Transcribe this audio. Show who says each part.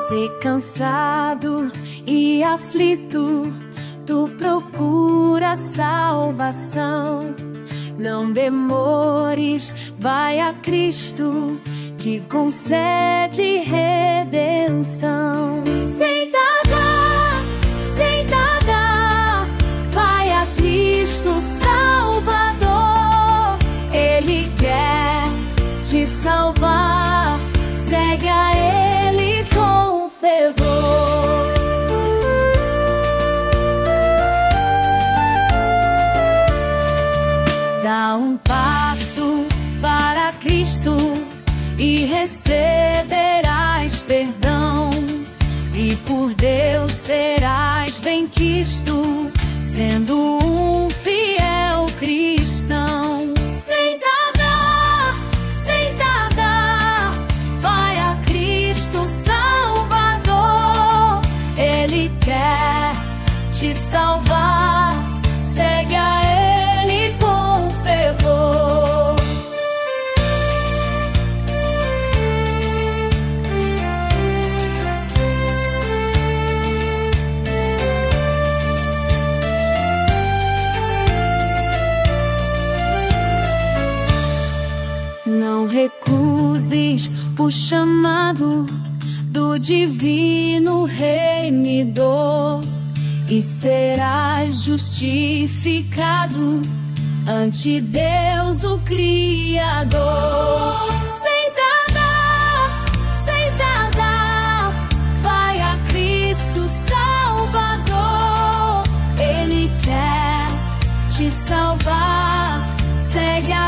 Speaker 1: Se cansado e aflito, tu procuras salvação. Não demores, vai a Cristo, que concede redenção. Sem tardar, vai a Cristo Salvador. Ele quer te salvar, segue a Ele com fervor. Dá um passo para Cristo e receberás perdão, e por Deus serás benquisto, sendo um fiel cristão. Sem tardar, vai a Cristo Salvador. Ele quer te salvar, segue a Ele com fervor. Não recuses o chamado do divino remidor, e serás justificado ante Deus o Criador. Sem tardar, vai a Cristo Salvador. Ele quer te salvar, segue a